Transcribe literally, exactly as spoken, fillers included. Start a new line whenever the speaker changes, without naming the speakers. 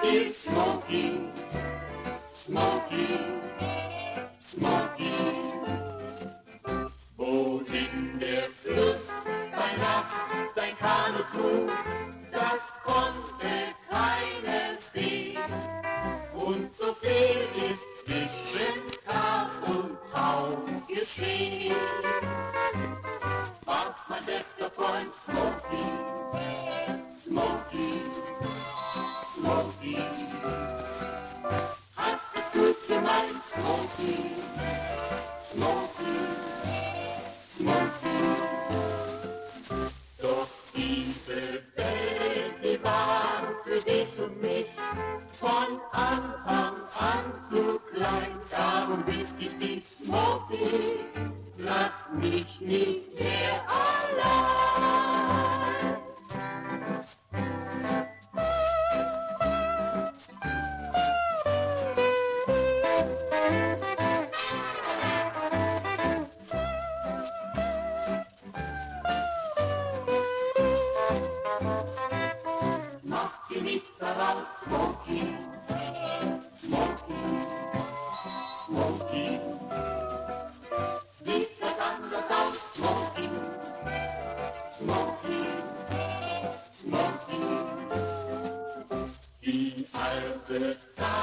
ist Smokey, Smokey, Smokey. Wohin der Fluss bei Nacht dein Kanu trug, das konnte keiner sehen. Und so viel ist zwischen Tag und Traum geschehen. War's mein bester Freund Smokey, Smokey, Smokey. Hast es gut gemeint, Smokey, Smokey, Smokey. Doch diese Welt, die war für dich und mich von Anfang an zu klein. Darum bitte ich dich, Smokey, lass mich nicht mehr allein. Mach dir nichts daraus, Smokey, Smokey, Smokey. Sieht was anders aus, Smokey, Smokey, Smokey. Die alte Zeit